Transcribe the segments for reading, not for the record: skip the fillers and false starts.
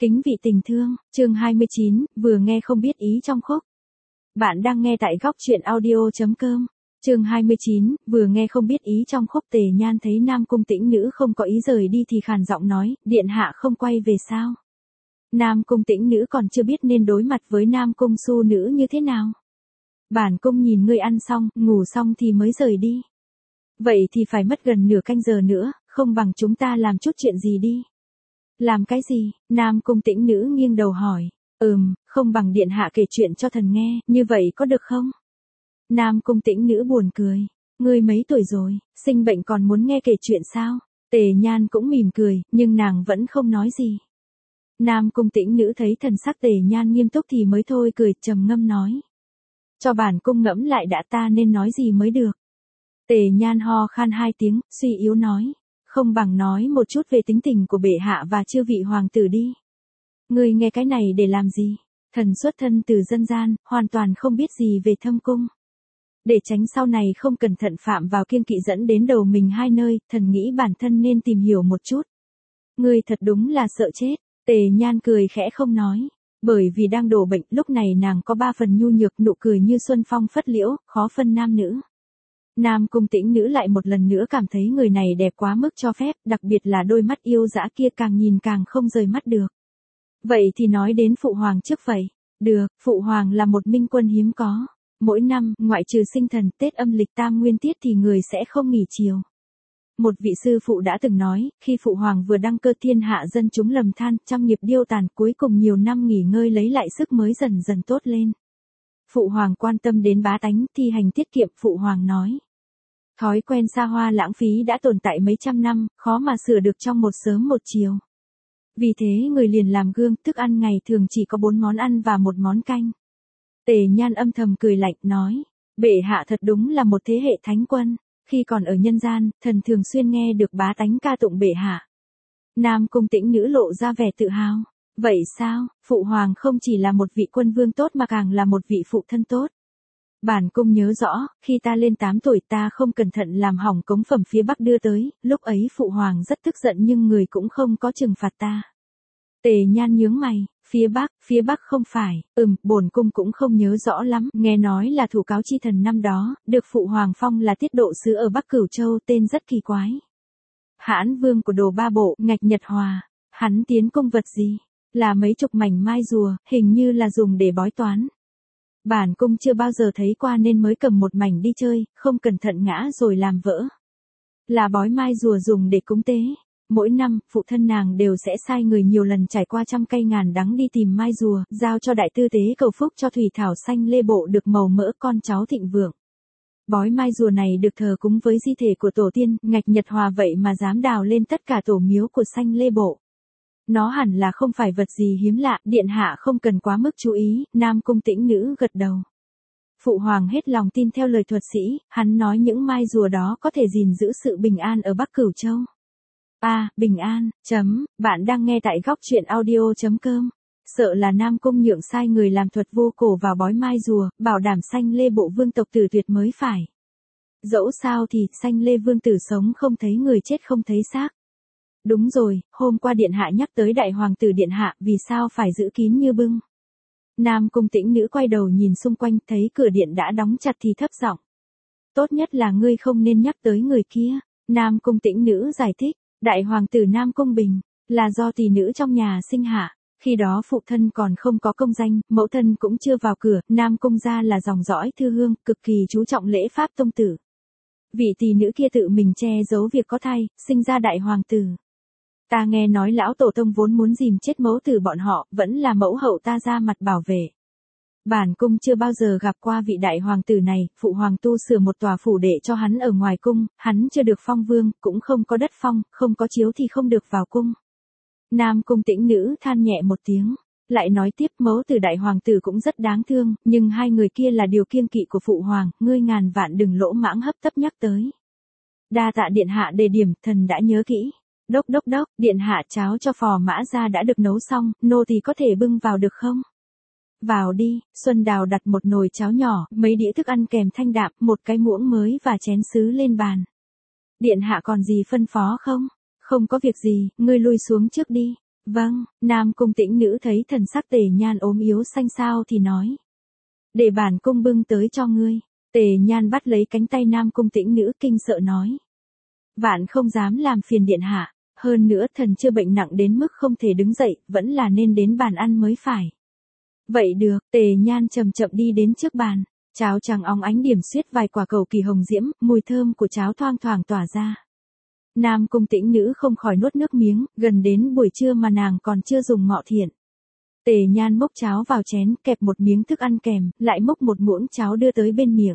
Kính vị tình thương, chương 29, vừa nghe không biết ý trong khúc. Bạn đang nghe tại góc truyện audio.com. Chương 29, vừa nghe không biết ý trong khúc. Tề Nhan thấy Nam Cung Tĩnh Nữ không có ý rời đi thì khàn giọng nói, điện hạ không quay về sao? Nam Cung Tĩnh Nữ còn chưa biết nên đối mặt với Nam Cung Su Nữ như thế nào. Bản cung nhìn ngươi ăn xong, ngủ xong thì mới rời đi. Vậy thì phải mất gần nửa canh giờ nữa, không bằng chúng ta làm chút chuyện gì đi. Làm cái gì? Nam Cung Tĩnh Nữ nghiêng đầu hỏi. Không bằng điện hạ kể chuyện cho thần nghe, như vậy có được không? Nam Cung Tĩnh Nữ buồn cười. Ngươi mấy tuổi rồi, sinh bệnh còn muốn nghe kể chuyện sao? Tề Nhan cũng mỉm cười, nhưng nàng vẫn không nói gì. Nam Cung Tĩnh Nữ thấy thần sắc Tề Nhan nghiêm túc thì mới thôi cười, trầm ngâm nói. Cho bản cung ngẫm lại đã, ta nên nói gì mới được. Tề Nhan ho khan 2 tiếng, suy yếu nói. Không bằng nói một chút về tính tình của bệ hạ và chư vị hoàng tử đi. Ngươi nghe cái này để làm gì? Thần xuất thân từ dân gian, hoàn toàn không biết gì về thâm cung. Để tránh sau này không cẩn thận phạm vào kiêng kỵ dẫn đến đầu mình hai nơi, thần nghĩ bản thân nên tìm hiểu một chút. Ngươi thật đúng là sợ chết. Tề Nhan cười khẽ không nói. Bởi vì đang đổ bệnh, lúc này nàng có 3 phần nhu nhược, nụ cười như xuân phong phất liễu, khó phân nam nữ. Nam Cung Tĩnh Nữ lại một lần nữa cảm thấy người này đẹp quá mức cho phép, đặc biệt là đôi mắt yêu dã kia càng nhìn càng không rời mắt được. Vậy thì nói đến Phụ Hoàng trước vậy. Được, Phụ Hoàng là một minh quân hiếm có. Mỗi năm, ngoại trừ sinh thần, Tết âm lịch tam nguyên tiết thì người sẽ không nghỉ chiều. Một vị sư phụ đã từng nói, khi Phụ Hoàng vừa đăng cơ thiên hạ dân chúng lầm than, trăm nghiệp điêu tàn, cuối cùng nhiều năm nghỉ ngơi lấy lại sức mới dần dần tốt lên. Phụ Hoàng quan tâm đến bá tánh, thi hành tiết kiệm. Phụ Hoàng nói. Thói quen xa hoa lãng phí đã tồn tại mấy trăm năm, khó mà sửa được trong một sớm một chiều. Vì thế người liền làm gương, thức ăn ngày thường chỉ có 4 món ăn và 1 món canh. Tề Nhan âm thầm cười lạnh, nói, bệ hạ thật đúng là một thế hệ thánh quân, khi còn ở nhân gian, thần thường xuyên nghe được bá tánh ca tụng bệ hạ. Nam Cung Tĩnh Nữ lộ ra vẻ tự hào. Vậy sao, Phụ Hoàng không chỉ là một vị quân vương tốt mà càng là một vị phụ thân tốt. Bản cung nhớ rõ, khi ta lên 8 tuổi ta không cẩn thận làm hỏng cống phẩm phía Bắc đưa tới, lúc ấy Phụ Hoàng rất tức giận nhưng người cũng không có trừng phạt ta. Tề Nhan nhướng mày, phía Bắc không phải, bổn cung cũng không nhớ rõ lắm, nghe nói là thủ cáo chi thần năm đó, được Phụ Hoàng phong là tiết độ sứ ở Bắc Cửu Châu, tên rất kỳ quái. Hãn vương của Đồ Ba Bộ, Ngạch Nhật Hòa, hắn tiến cung vật gì? Là mấy chục mảnh mai rùa, hình như là dùng để bói toán. Bản cung chưa bao giờ thấy qua nên mới cầm một mảnh đi chơi, không cẩn thận ngã rồi làm vỡ. Là bói mai rùa dùng để cúng tế. Mỗi năm, phụ thân nàng đều sẽ sai người nhiều lần trải qua trăm cây ngàn đắng đi tìm mai rùa, giao cho đại tư tế cầu phúc cho thủy thảo xanh lê bộ được màu mỡ con cháu thịnh vượng. Bói mai rùa này được thờ cúng với di thể của tổ tiên, Ngạch Nhật Hòa vậy mà dám đào lên tất cả tổ miếu của xanh lê bộ. Nó hẳn là không phải vật gì hiếm lạ, điện hạ không cần quá mức chú ý. Nam Cung Tĩnh Nữ gật đầu. Phụ Hoàng hết lòng tin theo lời thuật sĩ, hắn nói những mai rùa đó có thể gìn giữ sự bình an ở Bắc Cửu Châu. Bình an, bạn đang nghe tại góc truyện audio.com. Sợ là Nam Cung nhượng sai người làm thuật vô cổ vào bói mai rùa, bảo đảm xanh lê bộ vương tộc tử tuyệt mới phải. Dẫu sao thì, xanh lê vương tử sống không thấy người chết không thấy xác. Đúng rồi, hôm qua điện hạ nhắc tới đại hoàng tử điện hạ, vì sao phải giữ kín như bưng? Nam Cung Tĩnh Nữ quay đầu nhìn xung quanh, thấy cửa điện đã đóng chặt thì thấp giọng. Tốt nhất là ngươi không nên nhắc tới người kia. Nam Cung Tĩnh Nữ giải thích, đại hoàng tử Nam Cung Bình, là do tỷ nữ trong nhà sinh hạ. Khi đó phụ thân còn không có công danh, mẫu thân cũng chưa vào cửa, Nam Cung gia là dòng dõi thư hương, cực kỳ chú trọng lễ pháp tông tử. Vị tỷ nữ kia tự mình che giấu việc có thai, sinh ra đại hoàng tử. Ta nghe nói lão tổ tông vốn muốn dìm chết mẫu tử bọn họ, vẫn là mẫu hậu ta ra mặt bảo vệ. Bản cung chưa bao giờ gặp qua vị đại hoàng tử này, Phụ Hoàng tu sửa một tòa phủ đệ cho hắn ở ngoài cung, hắn chưa được phong vương, cũng không có đất phong, không có chiếu thì không được vào cung. Nam Cung Tĩnh Nữ than nhẹ một tiếng, lại nói tiếp, mẫu tử đại hoàng tử cũng rất đáng thương, nhưng hai người kia là điều kiêng kỵ của Phụ Hoàng, ngươi ngàn vạn đừng lỗ mãng hấp tấp nhắc tới. Đa tạ điện hạ đề điểm, thần đã nhớ kỹ. Đốc, điện hạ, cháo cho phò mã ra đã được nấu xong, nô tỳ có thể bưng vào được không? Vào đi. Xuân Đào đặt một nồi cháo nhỏ, mấy đĩa thức ăn kèm thanh đạm, một cái muỗng mới và chén sứ lên bàn. Điện hạ còn gì phân phó không? Không có việc gì, ngươi lui xuống trước đi. Vâng, Nam Cung Tĩnh Nữ thấy thần sắc Tề Nhan ốm yếu xanh xao thì nói. Để bản cung bưng tới cho ngươi. Tề Nhan bắt lấy cánh tay Nam Cung Tĩnh Nữ kinh sợ nói. Vạn không dám làm phiền điện hạ, hơn nữa thần chưa bệnh nặng đến mức không thể đứng dậy, vẫn là nên đến bàn ăn mới phải. Vậy được, Tề Nhan chậm chậm đi đến trước bàn, cháo trắng óng ánh điểm xuyết vài quả cầu kỳ hồng diễm, mùi thơm của cháo thoang thoảng tỏa ra. Nam Cung Tĩnh Nữ không khỏi nuốt nước miếng, gần đến buổi trưa mà nàng còn chưa dùng ngọ thiện. Tề Nhan múc cháo vào chén, kẹp một miếng thức ăn kèm, lại múc một muỗng cháo đưa tới bên miệng.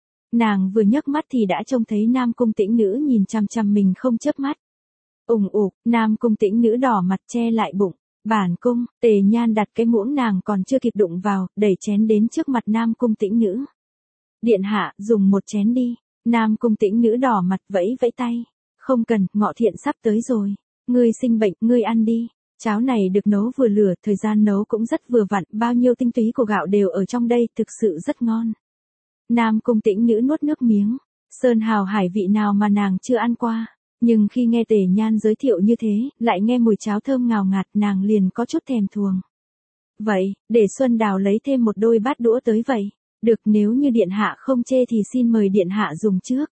Nàng vừa nhấc mắt thì đã trông thấy Nam Cung Tĩnh Nữ nhìn chằm chằm mình không chớp mắt. Ủng ục, Nam Cung Tĩnh Nữ đỏ mặt che lại bụng. Bản cung, Tề Nhan đặt cái muỗng nàng còn chưa kịp đụng vào, đẩy chén đến trước mặt Nam Cung Tĩnh Nữ. Điện hạ, dùng một chén đi. Nam Cung Tĩnh Nữ đỏ mặt vẫy vẫy tay. Không cần, ngọ thiện sắp tới rồi. Ngươi sinh bệnh, ngươi ăn đi. Cháo này được nấu vừa lửa, thời gian nấu cũng rất vừa vặn, bao nhiêu tinh túy của gạo đều ở trong đây, thực sự rất ngon. Nam Cung Tĩnh Nữ nuốt nước miếng. Sơn hào hải vị nào mà nàng chưa ăn qua. Nhưng khi nghe Tề Nhan giới thiệu như thế, lại nghe mùi cháo thơm ngào ngạt, nàng liền có chút thèm thuồng. Vậy, để Xuân Đào lấy thêm một đôi bát đũa tới vậy. Được, nếu như điện hạ không chê thì xin mời điện hạ dùng trước.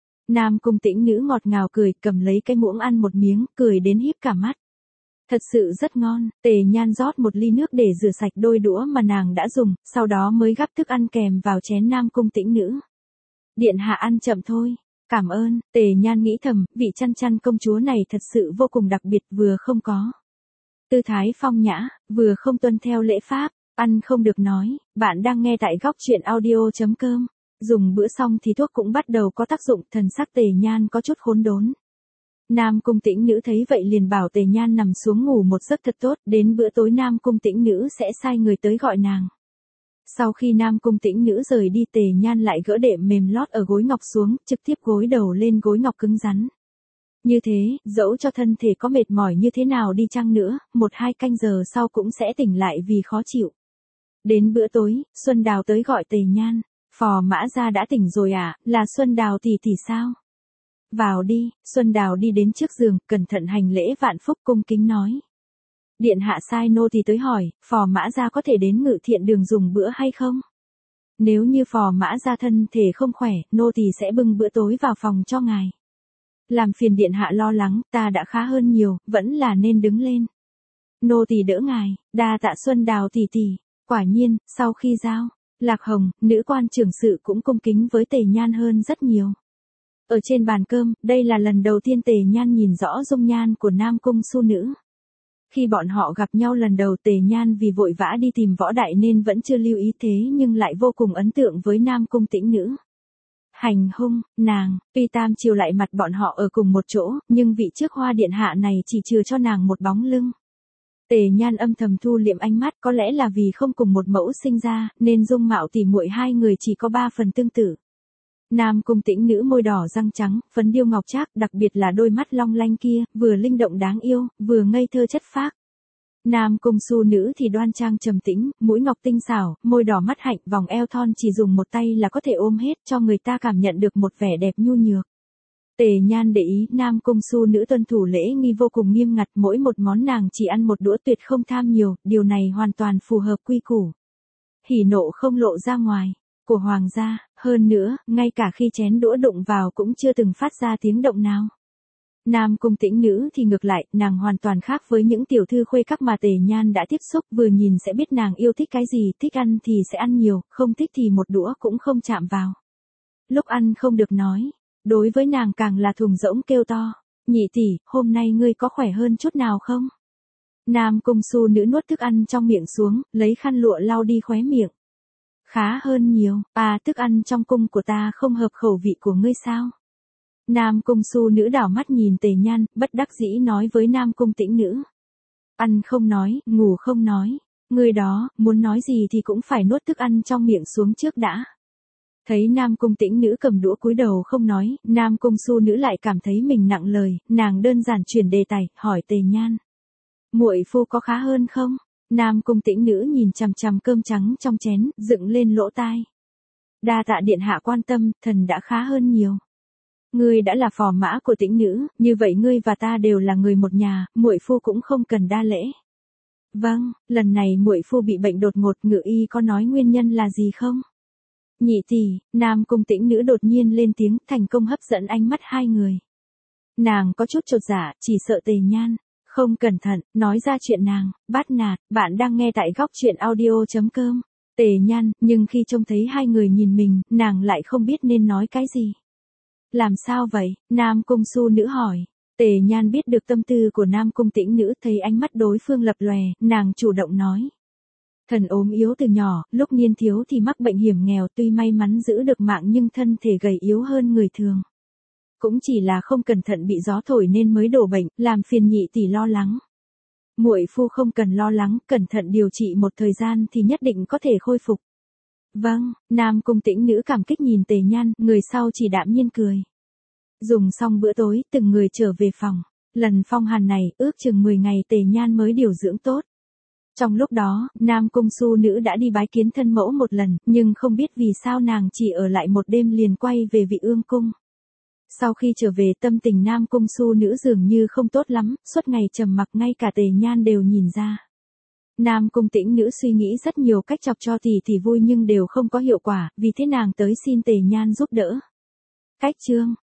Nam Cung Tĩnh Nữ ngọt ngào cười, cầm lấy cái muỗng ăn một miếng, cười đến híp cả mắt. Thật sự rất ngon. Tề Nhan rót một ly nước để rửa sạch đôi đũa mà nàng đã dùng, sau đó mới gắp thức ăn kèm vào chén Nam Cung Tĩnh Nữ. Điện hạ ăn chậm thôi. Cảm ơn. Tề Nhan nghĩ thầm, vị chăn chăn công chúa này thật sự vô cùng đặc biệt, vừa không có tư thái phong nhã, vừa không tuân theo lễ pháp, ăn không được nói. Bạn đang nghe tại góc truyện audio.com. Dùng bữa xong thì thuốc cũng bắt đầu có tác dụng, thần sắc Tề Nhan có chút khốn đốn. Nam Cung Tĩnh Nữ thấy vậy liền bảo Tề Nhan nằm xuống ngủ một giấc thật tốt, đến bữa tối Nam Cung Tĩnh Nữ sẽ sai người tới gọi nàng. Sau khi Nam Cung Tĩnh Nữ rời đi, Tề Nhan lại gỡ đệm mềm lót ở gối ngọc xuống, trực tiếp gối đầu lên gối ngọc cứng rắn. Như thế, dẫu cho thân thể có mệt mỏi như thế nào đi chăng nữa, 1-2 canh giờ sau cũng sẽ tỉnh lại vì khó chịu. Đến bữa tối, Xuân Đào tới gọi Tề Nhan. Phò Mã Gia đã tỉnh rồi à, là Xuân Đào tỷ tỷ sao? Vào đi. Xuân Đào đi đến trước giường, cẩn thận hành lễ vạn phúc, cung kính nói. Điện hạ sai nô tỳ tới hỏi, Phò Mã Gia có thể đến Ngự Thiện Đường dùng bữa hay không? Nếu như Phò Mã Gia thân thể không khỏe, nô tỳ sẽ bưng bữa tối vào phòng cho ngài. Làm phiền điện hạ lo lắng, ta đã khá hơn nhiều, vẫn là nên đứng lên. Nô tỳ đỡ ngài. Đa tạ Xuân Đào tỷ tỷ. Quả nhiên, sau khi giao, Lạc Hồng, nữ quan trưởng sự cũng cung kính với Tề Nhan hơn rất nhiều. Ở trên bàn cơm, đây là lần đầu tiên Tề Nhan nhìn rõ dung nhan của Nam Cung Su Nữ. Khi bọn họ gặp nhau lần đầu, Tề Nhan vì vội vã đi tìm Võ Đại nên vẫn chưa lưu ý, thế nhưng lại vô cùng ấn tượng với Nam Cung Tĩnh Nữ. Hành hung, nàng, tuy tam chiều lại mặt bọn họ ở cùng một chỗ, nhưng vị trước hoa điện hạ này chỉ chừa cho nàng một bóng lưng. Tề Nhan âm thầm thu liệm ánh mắt, có lẽ là vì không cùng một mẫu sinh ra, nên dung mạo tỉ muội hai người chỉ có 3 phần tương tự. Nam Cung Tĩnh Nữ môi đỏ răng trắng, phấn điêu ngọc trác, đặc biệt là đôi mắt long lanh kia, vừa linh động đáng yêu, vừa ngây thơ chất phác. Nam Cung Su Nữ thì đoan trang trầm tĩnh, mũi ngọc tinh xảo, môi đỏ mắt hạnh, vòng eo thon chỉ dùng một tay là có thể ôm hết, cho người ta cảm nhận được một vẻ đẹp nhu nhược. Tề Nhan để ý, Nam Cung Su Nữ tuân thủ lễ nghi vô cùng nghiêm ngặt, mỗi một món nàng chỉ ăn một đũa, tuyệt không tham nhiều, điều này hoàn toàn phù hợp quy củ. Hỉ nộ không lộ ra ngoài của hoàng gia, hơn nữa, ngay cả khi chén đũa đụng vào cũng chưa từng phát ra tiếng động nào. Nam Cung Tĩnh Nữ thì ngược lại, nàng hoàn toàn khác với những tiểu thư khuê các mà Tề Nhan đã tiếp xúc, vừa nhìn sẽ biết nàng yêu thích cái gì, thích ăn thì sẽ ăn nhiều, không thích thì một đũa cũng không chạm vào. Lúc ăn không được nói, đối với nàng càng là thùng rỗng kêu to, nhị tỷ, hôm nay ngươi có khỏe hơn chút nào không? Nam Cung Su Nữ nuốt thức ăn trong miệng xuống, lấy khăn lụa lau đi khóe miệng. Khá hơn nhiều, thức ăn trong cung của ta không hợp khẩu vị của ngươi sao? Nam Cung Su Nữ đảo mắt nhìn Tề Nhan, bất đắc dĩ nói với Nam Cung Tĩnh Nữ. Ăn không nói, ngủ không nói. Ngươi đó, muốn nói gì thì cũng phải nuốt thức ăn trong miệng xuống trước đã. Thấy Nam Cung Tĩnh Nữ cầm đũa cúi đầu không nói, Nam Cung Su Nữ lại cảm thấy mình nặng lời, nàng đơn giản chuyển đề tài, hỏi Tề Nhan. Muội phu có khá hơn không? Nam Cung Tĩnh Nữ nhìn chằm chằm cơm trắng trong chén, dựng lên lỗ tai. Đa tạ điện hạ quan tâm, thần đã khá hơn nhiều. ngươi đã là phò mã của Tĩnh nữ, như vậy ngươi và ta đều là người một nhà, muội phu cũng không cần đa lễ. Vâng, lần này muội phu bị bệnh đột ngột, Ngự y có nói nguyên nhân là gì không? Nhị tỷ, Nam Cung Tĩnh nữ đột nhiên lên tiếng, thành công hấp dẫn ánh mắt hai người. Nàng có chút chột dạ, chỉ sợ Tề Nhan không cẩn thận nói ra chuyện nàng bắt nạt. Bạn đang nghe tại góc truyện audio.com. Tề Nhan, nhưng khi trông thấy hai người nhìn mình, nàng lại không biết nên nói cái gì. Làm sao vậy? Nam Cung Su nữ hỏi. Tề Nhan biết được tâm tư của Nam Cung Tĩnh nữ, thấy ánh mắt đối phương lập lòe, nàng chủ động nói. Thần ốm yếu từ nhỏ, lúc niên thiếu thì mắc bệnh hiểm nghèo, tuy may mắn giữ được mạng nhưng thân thể gầy yếu hơn người thường. Cũng chỉ là không cẩn thận bị gió thổi nên mới đổ bệnh, làm phiền nhị tỷ lo lắng. Muội phu không cần lo lắng, cẩn thận điều trị một thời gian thì nhất định có thể khôi phục. Vâng, Nam Cung Tĩnh nữ cảm kích nhìn Tề Nhan, người sau chỉ đạm nhiên cười. Dùng xong bữa tối, từng người trở về phòng. Lần phong hàn này, ước chừng 10 ngày Tề Nhan mới điều dưỡng tốt. Trong lúc đó, Nam Cung Su nữ đã đi bái kiến thân mẫu một lần, nhưng không biết vì sao nàng chỉ ở lại một đêm liền quay về Vị Ương cung. Sau khi trở về, tâm tình Nam Cung Su nữ dường như không tốt lắm, suốt ngày trầm mặc, ngay cả Tề Nhan đều nhìn ra. Nam Cung Tĩnh nữ suy nghĩ rất nhiều cách chọc cho tỷ vui nhưng đều không có hiệu quả, vì thế nàng tới xin Tề Nhan giúp đỡ. Cách chương